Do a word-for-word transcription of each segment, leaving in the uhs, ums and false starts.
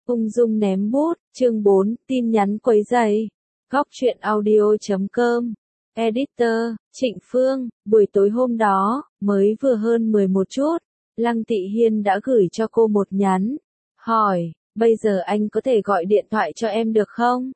Ung dung ném bút, chương bốn, tin nhắn quấy rầy. Góc truyện audio chấm com. Editor, Trịnh Phương, buổi tối hôm đó, mới vừa hơn mười một chút, Lăng Tị Hiên đã gửi cho cô một nhắn. Hỏi, bây giờ anh có thể gọi điện thoại cho em được không?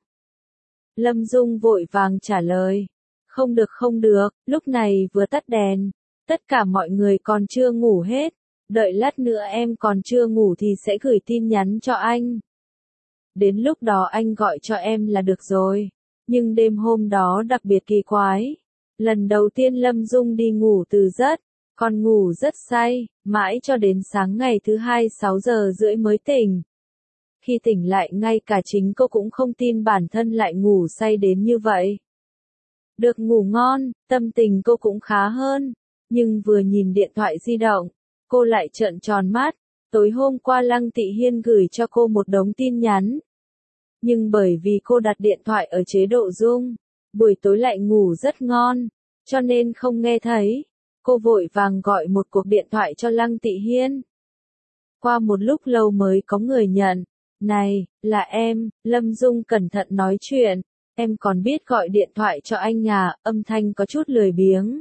Lâm Dung vội vàng trả lời. Không được không được, lúc này vừa tắt đèn. Tất cả mọi người còn chưa ngủ hết. Đợi lát nữa em còn chưa ngủ thì sẽ gửi tin nhắn cho anh. Đến lúc đó anh gọi cho em là được rồi. Nhưng đêm hôm đó đặc biệt kỳ quái. Lần đầu tiên Lâm Dung đi ngủ từ giấc, còn ngủ rất say, mãi cho đến sáng ngày thứ hai sáu giờ rưỡi mới tỉnh. Khi tỉnh lại ngay cả chính cô cũng không tin bản thân lại ngủ say đến như vậy. Được ngủ ngon, tâm tình cô cũng khá hơn. Nhưng vừa nhìn điện thoại di động, cô lại trợn tròn mắt. Tối hôm qua Lăng Tị Hiên gửi cho cô một đống tin nhắn. Nhưng bởi vì cô đặt điện thoại ở chế độ rung, buổi tối lại ngủ rất ngon, cho nên không nghe thấy. Cô vội vàng gọi một cuộc điện thoại cho Lăng Tị Hiên. Qua một lúc lâu mới có người nhận. Này, là em, Lâm Dung cẩn thận nói chuyện. Em còn biết gọi điện thoại cho anh à, âm thanh có chút lười biếng.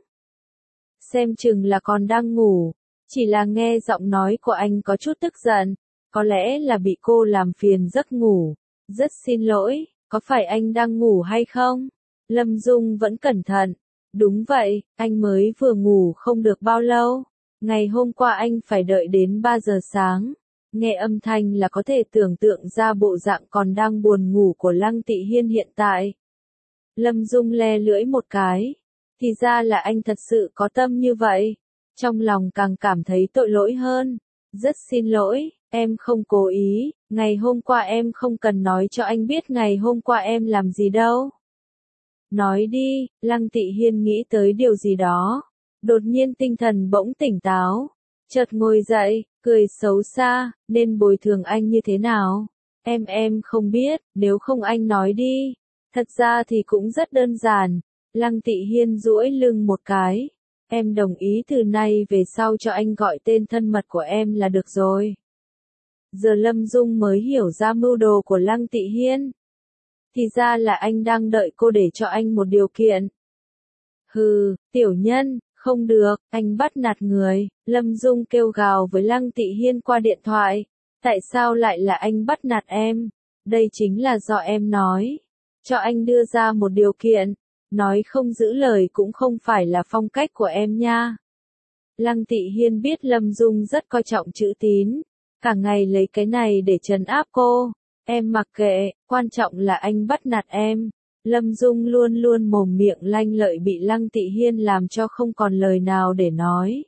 Xem chừng là còn đang ngủ. Chỉ là nghe giọng nói của anh có chút tức giận. Có lẽ là bị cô làm phiền giấc ngủ. Rất xin lỗi, có phải anh đang ngủ hay không? Lâm Dung vẫn cẩn thận. Đúng vậy, anh mới vừa ngủ không được bao lâu. Ngày hôm qua anh phải đợi đến ba giờ sáng. Nghe âm thanh là có thể tưởng tượng ra bộ dạng còn đang buồn ngủ của Lăng Tị Hiên hiện tại. Lâm Dung le lưỡi một cái. Thì ra là anh thật sự có tâm như vậy. Trong lòng càng cảm thấy tội lỗi hơn. Rất xin lỗi, em không cố ý. Ngày hôm qua em không cần nói cho anh biết ngày hôm qua em làm gì đâu. Nói đi, Lăng Tị Hiên nghĩ tới điều gì đó. Đột nhiên tinh thần bỗng tỉnh táo. Chợt ngồi dậy, cười xấu xa, nên bồi thường anh như thế nào? Em em không biết, nếu không anh nói đi. Thật ra thì cũng rất đơn giản. Lăng Tị Hiên duỗi lưng một cái. Em đồng ý từ nay về sau cho anh gọi tên thân mật của em là được rồi. Giờ Lâm Dung mới hiểu ra mưu đồ của Lăng Tị Hiên. Thì ra là anh đang đợi cô để cho anh một điều kiện. Hừ, tiểu nhân, không được, anh bắt nạt người. Lâm Dung kêu gào với Lăng Tị Hiên qua điện thoại. Tại sao lại là anh bắt nạt em? Đây chính là do em nói. Cho anh đưa ra một điều kiện. Nói không giữ lời cũng không phải là phong cách của em nha. Lăng Tị Hiên biết Lâm Dung rất coi trọng chữ tín. Cả ngày lấy cái này để trấn áp cô. Em mặc kệ, quan trọng là anh bắt nạt em. Lâm Dung luôn luôn mồm miệng lanh lợi bị Lăng Tị Hiên làm cho không còn lời nào để nói.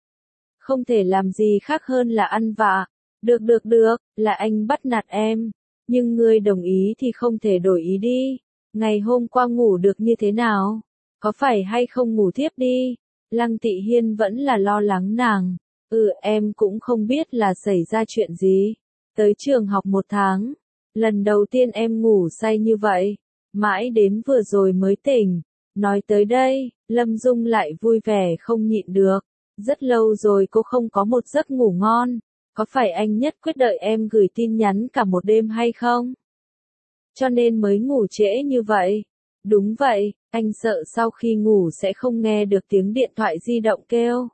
Không thể làm gì khác hơn là ăn vạ. Được được được, là anh bắt nạt em. Nhưng ngươi đồng ý thì không thể đổi ý đi. Ngày hôm qua ngủ được như thế nào? Có phải hay không ngủ thiếp đi? Lăng Tị Hiên vẫn là lo lắng nàng. Ừ, em cũng không biết là xảy ra chuyện gì. Tới trường học một tháng. Lần đầu tiên em ngủ say như vậy. Mãi đến vừa rồi mới tỉnh. Nói tới đây, Lâm Dung lại vui vẻ không nhịn được. Rất lâu rồi cô không có một giấc ngủ ngon. Có phải anh nhất quyết đợi em gửi tin nhắn cả một đêm hay không? Cho nên mới ngủ trễ như vậy. Đúng vậy, anh sợ sau khi ngủ sẽ không nghe được tiếng điện thoại di động kêu.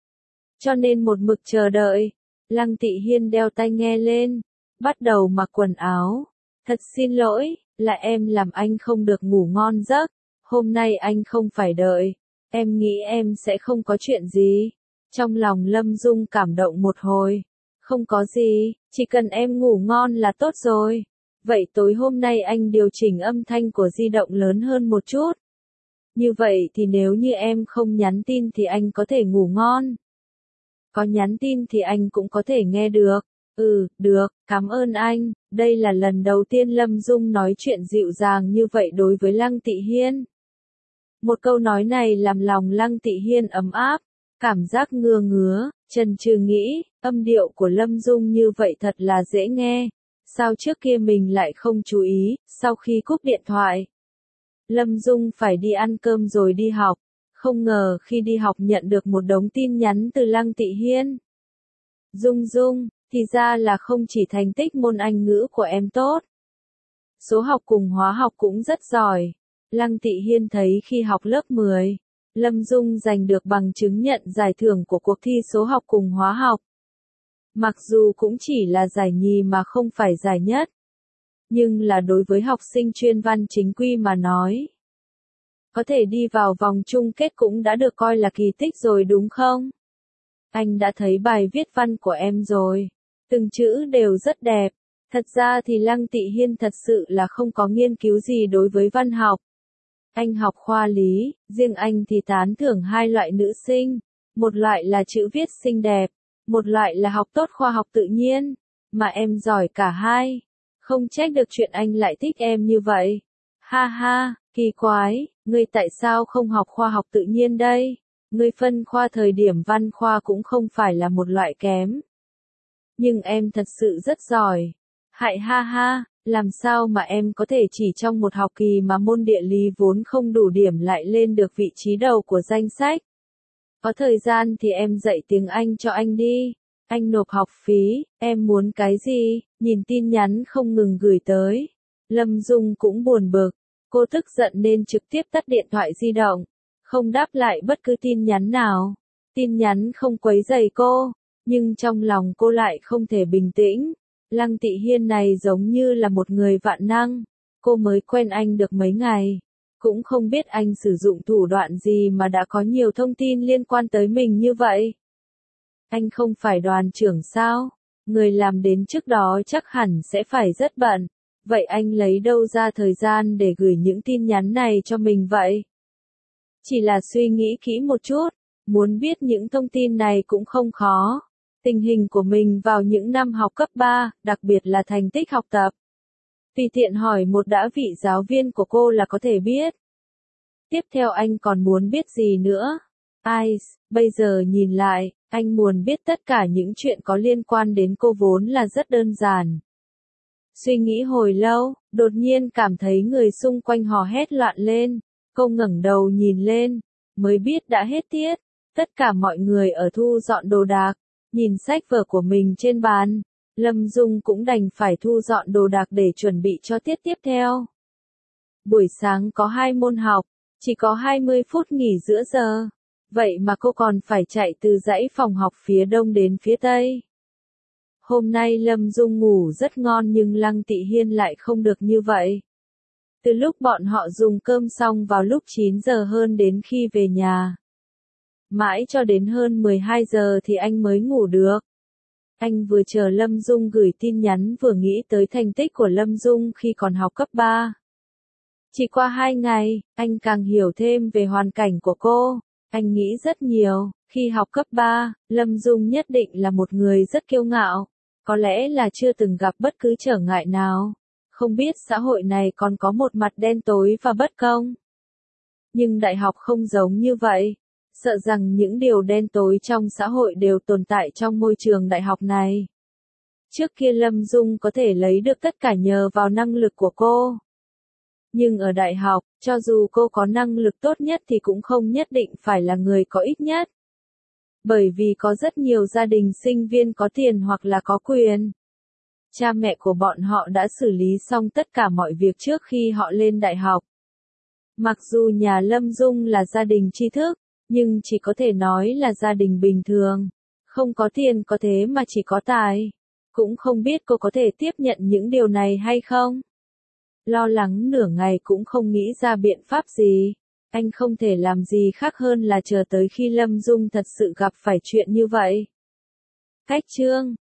Cho nên một mực chờ đợi. Lăng Tị Hiên đeo tai nghe lên. Bắt đầu mặc quần áo. Thật xin lỗi, là em làm anh không được ngủ ngon giấc. Hôm nay anh không phải đợi. Em nghĩ em sẽ không có chuyện gì. Trong lòng Lâm Dung cảm động một hồi. Không có gì, chỉ cần em ngủ ngon là tốt rồi. Vậy tối hôm nay anh điều chỉnh âm thanh của di động lớn hơn một chút. Như vậy thì nếu như em không nhắn tin thì anh có thể ngủ ngon. Có nhắn tin thì anh cũng có thể nghe được. Ừ, được, cảm ơn anh. Đây là lần đầu tiên Lâm Dung nói chuyện dịu dàng như vậy đối với Lăng Tị Hiên. Một câu nói này làm lòng Lăng Tị Hiên ấm áp. Cảm giác ngứa ngứa, chần chừ nghĩ, âm điệu của Lâm Dung như vậy thật là dễ nghe. Sao trước kia mình lại không chú ý, sau khi cúp điện thoại. Lâm Dung phải đi ăn cơm rồi đi học. Không ngờ khi đi học nhận được một đống tin nhắn từ Lăng Tị Hiên. Dung Dung, Thì ra là không chỉ thành tích môn Anh ngữ của em tốt. Số học cùng hóa học cũng rất giỏi. Lăng Tị Hiên thấy khi học lớp mười, Lâm Dung giành được bằng chứng nhận giải thưởng của cuộc thi số học cùng hóa học. Mặc dù cũng chỉ là giải nhì mà không phải giải nhất. Nhưng là đối với học sinh chuyên văn chính quy mà nói. Có thể đi vào vòng chung kết cũng đã được coi là kỳ tích rồi đúng không? Anh đã thấy bài viết văn của em rồi. Từng chữ đều rất đẹp. Thật ra thì Lăng Tị Hiên thật sự là không có nghiên cứu gì đối với văn học. Anh học khoa lý, riêng anh thì tán thưởng hai loại nữ sinh. Một loại là chữ viết xinh đẹp, một loại là học tốt khoa học tự nhiên. Mà em giỏi cả hai. Không trách được chuyện anh lại thích em như vậy. Ha ha, kỳ quái, ngươi tại sao không học khoa học tự nhiên đây? Ngươi phân khoa thời điểm văn khoa cũng không phải là một loại kém. Nhưng em thật sự rất giỏi. Hại ha ha, làm sao mà em có thể chỉ trong một học kỳ mà môn địa lý vốn không đủ điểm lại lên được vị trí đầu của danh sách. Có thời gian thì em dạy tiếng Anh cho anh đi. Anh nộp học phí, em muốn cái gì? Nhìn tin nhắn không ngừng gửi tới. Lâm Dung cũng buồn bực. Cô tức giận nên trực tiếp tắt điện thoại di động. Không đáp lại bất cứ tin nhắn nào. Tin nhắn không quấy rầy cô. Nhưng trong lòng cô lại không thể bình tĩnh. Lăng Tị Hiên này giống như là một người vạn năng. Cô mới quen anh được mấy ngày. Cũng không biết anh sử dụng thủ đoạn gì mà đã có nhiều thông tin liên quan tới mình như vậy. Anh không phải đoàn trưởng sao? Người làm đến trước đó chắc hẳn sẽ phải rất bận. Vậy anh lấy đâu ra thời gian để gửi những tin nhắn này cho mình vậy? Chỉ là suy nghĩ kỹ một chút. Muốn biết những thông tin này cũng không khó. Tình hình của mình vào những năm học cấp ba, đặc biệt là thành tích học tập. Tùy tiện hỏi một đã vị giáo viên của cô là có thể biết. Tiếp theo anh còn muốn biết gì nữa? Ai, bây giờ nhìn lại, anh muốn biết tất cả những chuyện có liên quan đến cô vốn là rất đơn giản. Suy nghĩ hồi lâu, đột nhiên cảm thấy người xung quanh hò hét loạn lên. Cô ngẩng đầu nhìn lên, mới biết đã hết tiết. Tất cả mọi người ở thu dọn đồ đạc. Nhìn sách vở của mình trên bàn, Lâm Dung cũng đành phải thu dọn đồ đạc để chuẩn bị cho tiết tiếp theo. Buổi sáng có hai môn học, chỉ có hai mươi phút nghỉ giữa giờ. Vậy mà cô còn phải chạy từ dãy phòng học phía đông đến phía tây. Hôm nay Lâm Dung ngủ rất ngon nhưng Lăng Tị Hiên lại không được như vậy. Từ lúc bọn họ dùng cơm xong vào lúc chín giờ hơn đến khi về nhà. Mãi cho đến hơn mười hai giờ thì anh mới ngủ được. Anh vừa chờ Lâm Dung gửi tin nhắn vừa nghĩ tới thành tích của Lâm Dung khi còn học cấp ba. Chỉ qua hai ngày, anh càng hiểu thêm về hoàn cảnh của cô. Anh nghĩ rất nhiều, khi học cấp ba, Lâm Dung nhất định là một người rất kiêu ngạo. Có lẽ là chưa từng gặp bất cứ trở ngại nào. Không biết xã hội này còn có một mặt đen tối và bất công. Nhưng đại học không giống như vậy. Sợ rằng những điều đen tối trong xã hội đều tồn tại trong môi trường đại học này. Trước kia Lâm Dung có thể lấy được tất cả nhờ vào năng lực của cô. Nhưng ở đại học, cho dù cô có năng lực tốt nhất thì cũng không nhất định phải là người có ích nhất. Bởi vì có rất nhiều gia đình sinh viên có tiền hoặc là có quyền. Cha mẹ của bọn họ đã xử lý xong tất cả mọi việc trước khi họ lên đại học. Mặc dù nhà Lâm Dung là gia đình tri thức, nhưng chỉ có thể nói là gia đình bình thường. Không có tiền có thế mà chỉ có tài. Cũng không biết cô có thể tiếp nhận những điều này hay không. Lo lắng nửa ngày cũng không nghĩ ra biện pháp gì. Anh không thể làm gì khác hơn là chờ tới khi Lâm Dung thật sự gặp phải chuyện như vậy. Cách chương